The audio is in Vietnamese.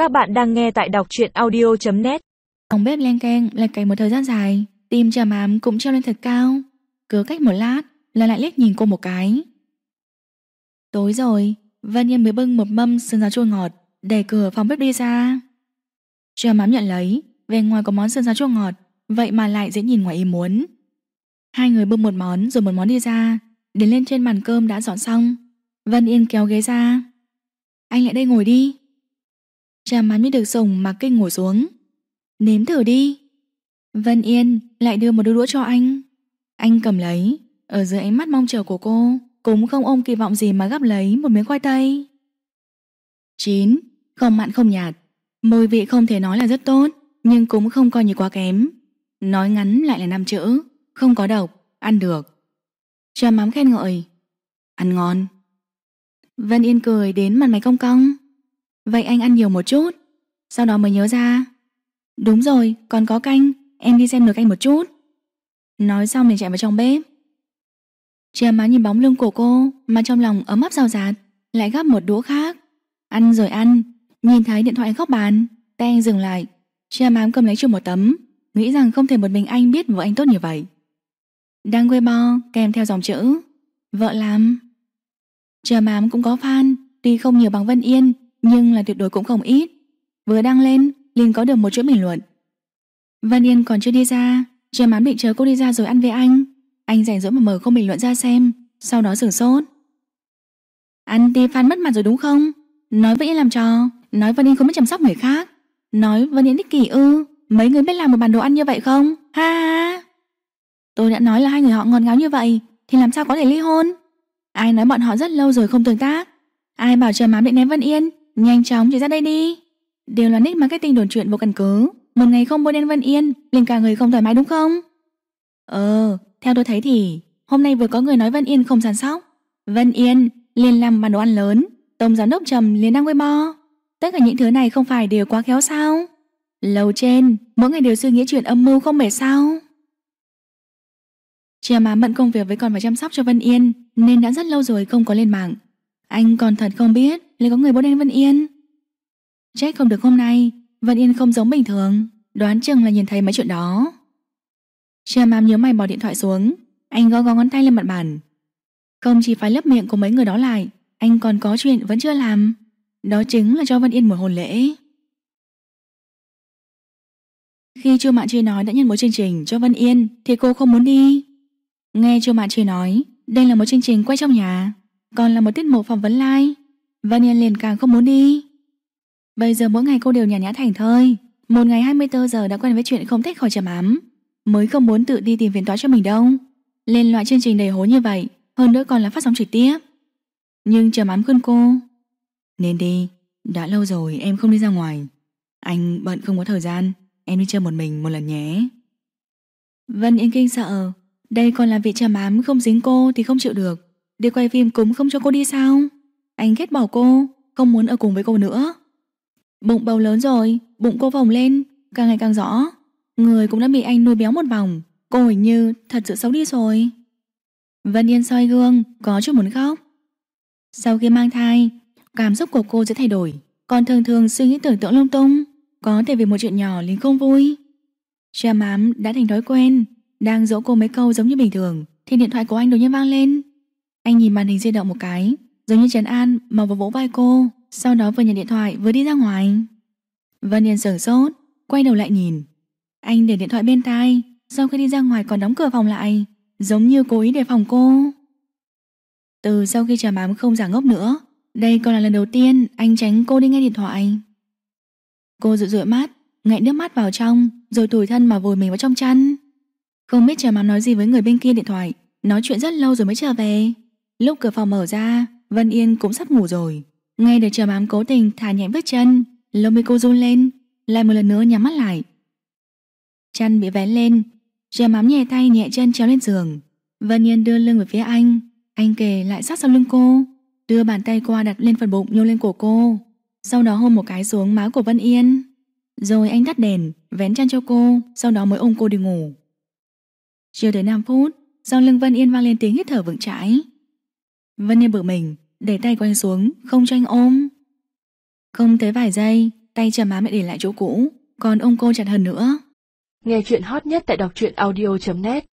Các bạn đang nghe tại đọc truyện audio.net. Phòng bếp len keng lạch cạch một thời gian dài, tim Trà Mám cũng treo lên thật cao. Cứ cách một lát là lại liếc nhìn cô một cái. Tối rồi, Vân Yên mới bưng một mâm sườn xào chua ngọt đẩy cửa phòng bếp đi ra. Trà Mám nhận lấy, bên ngoài có món sườn xào chua ngọt, vậy mà lại dễ nhìn ngoài ý muốn. Hai người bưng một món rồi một món đi ra, đến lên trên bàn cơm đã dọn xong. Vân Yên kéo ghế ra. Anh lại đây ngồi đi. Trà Mám như được sủng mà kinh ngồi xuống. Nếm thử đi. Vân Yên lại đưa một đôi đũa cho anh. Anh cầm lấy, ở dưới ánh mắt mong chờ của cô, cũng không ôm kỳ vọng gì mà gắp lấy một miếng khoai tây. Chín, không mặn không nhạt, mùi vị không thể nói là rất tốt, nhưng cũng không coi như quá kém. Nói ngắn lại là 5 chữ, không có độc, ăn được. Trà Mám khen ngợi. Ăn ngon. Vân Yên cười đến mặt mày cong cong. Vậy anh ăn nhiều một chút. Sau đó mới nhớ ra. Đúng rồi, còn có canh, em đi xem nồi canh một chút. Nói xong thì chạy vào trong bếp. Trà Mám nhìn bóng lưng của cô mà trong lòng ấm áp rào rạt, lại gắp một đũa khác. Ăn rồi ăn, nhìn thấy điện thoại anh góc bàn, tay anh dừng lại. Trà Mám cầm lấy chụp một tấm, nghĩ rằng không thể một mình anh biết vợ anh tốt như vậy. Đăng Weibo kèm theo dòng chữ vợ làm. Trà Mám cũng có fan, tuy không nhiều bằng Vân Yên, nhưng là tuyệt đối cũng không ít. Vừa đăng lên liền có được một chuỗi bình luận. Vân Yên còn chưa đi ra, Trà Mám định chờ cô đi ra rồi ăn với anh. Anh rảnh rỗi mà mở không bình luận ra xem, sau đó sửng sốt. Anh ti fan mất mặt rồi đúng không? Nói Vân Yên làm trò, nói Vân Yên không biết chăm sóc người khác, nói Vân Yên ích kỷ ư? Mấy người biết làm một bàn đồ ăn như vậy không? Ha ha. Tôi đã nói là hai người họ ngọt ngào như vậy thì làm sao có thể ly hôn? Ai nói bọn họ rất lâu rồi không tương tác? Ai bảo Trà Mám định ném Vân Yên? Nhanh chóng chạy ra đây đi. Đều là nick marketing đồn chuyện vô căn cứ. Một ngày không bôi đen Vân Yên liền cả người không thoải mái đúng không? Theo tôi thấy thì hôm nay vừa có người nói Vân Yên không săn sóc, Vân Yên liền làm bàn đồ ăn lớn, tổng giám đốc Trầm liền đăng Weibo. Tất cả những thứ này không phải đều quá khéo sao? Lầu trên mỗi ngày đều suy nghĩ chuyện âm mưu không mệt sao? Trà Mám bận công việc với còn phải chăm sóc cho Vân Yên nên đã rất lâu rồi không có lên mạng. Anh còn thật không biết là có người bôi đen Vân Yên. Trách không được hôm nay Vân Yên không giống bình thường, đoán chừng là nhìn thấy mấy chuyện đó. Trà Mám nhớ mày bỏ điện thoại xuống, anh gõ ngón tay lên mặt bàn. Không chỉ phải lấp miệng của mấy người đó lại, anh còn có chuyện vẫn chưa làm. Đó chính là cho Vân Yên một hôn lễ. Khi Chu Mạn Chi nói đã nhận một chương trình cho Vân Yên thì cô không muốn đi. Nghe Chu Mạn Chi nói đây là một chương trình quay trong nhà, còn là một tiết mục phỏng vấn live, Vân Yên liền càng không muốn đi. Bây giờ mỗi ngày cô đều nhàn nhã thảnh thơi, một ngày 24 giờ đã quen với chuyện không thích khỏi Trà Mám, mới không muốn tự đi tìm phiền toái cho mình đâu. Lên loại chương trình đầy hố như vậy, hơn nữa còn là phát sóng trực tiếp. Nhưng Trà Mám khuyên cô, nên đi, đã lâu rồi em không đi ra ngoài. Anh bận không có thời gian, em đi chơi một mình một lần nhé. Vân Yên kinh sợ, đây còn là vì Trà Mám không dính cô thì không chịu được, đi quay phim cũng không cho cô đi sao? Anh ghét bỏ cô, không muốn ở cùng với cô nữa. Bụng bầu lớn rồi, bụng cô phồng lên, càng ngày càng rõ. Người cũng đã bị anh nuôi béo một vòng, cô hình như thật sự xấu đi rồi. Vân Yên soi gương, có chút muốn khóc. Sau khi mang thai, cảm xúc của cô sẽ thay đổi, còn thường thường suy nghĩ tưởng tượng lung tung, có thể vì một chuyện nhỏ liền không vui. Trà Mám đã thành thói quen, đang dỗ cô mấy câu giống như bình thường thì điện thoại của anh đột nhiên vang lên. Anh nhìn màn hình di động một cái, giống như trấn an mà vỗ vai cô, sau đó vừa nhận điện thoại vừa đi ra ngoài. Vân Yên sửng sốt, quay đầu lại nhìn. Anh để điện thoại bên tai, sau khi đi ra ngoài còn đóng cửa phòng lại, giống như cố ý đề phòng cô. Từ sau khi Trà Mám không giả ngốc nữa, đây còn là lần đầu tiên anh tránh cô đi nghe điện thoại. Cô dụi dụi mắt, nghẹn nước mắt vào trong, rồi tủi thân mà vùi mình vào trong chăn. Không biết Trà Mám nói gì với người bên kia điện thoại, nói chuyện rất lâu rồi mới trở về. Lúc cửa phòng mở ra, Vân Yên cũng sắp ngủ rồi. Nghe được Trà Mám cố tình thả nhẹ bước chân, lông mi cô run lên, lại một lần nữa nhắm mắt lại. Chăn bị vén lên, Trà Mám nhẹ tay nhẹ chân trèo lên giường. Vân Yên đưa lưng về phía anh kề lại sát sau lưng cô, đưa bàn tay qua đặt lên phần bụng nhô lên cổ cô, sau đó hôn một cái xuống má của Vân Yên. Rồi anh tắt đèn, vén chăn cho cô, sau đó mới ôm cô đi ngủ. Chưa tới 5 phút, sau lưng Vân Yên vang lên tiếng hít thở vững chãi. Vân Yên bực mình, để tay của anh xuống, không cho anh ôm. Không tới vài giây, tay Trầm Ám lại để lại chỗ cũ, còn ôm cô chặt hơn nữa. Nghe chuyện hot nhất tại đọc truyện audio.net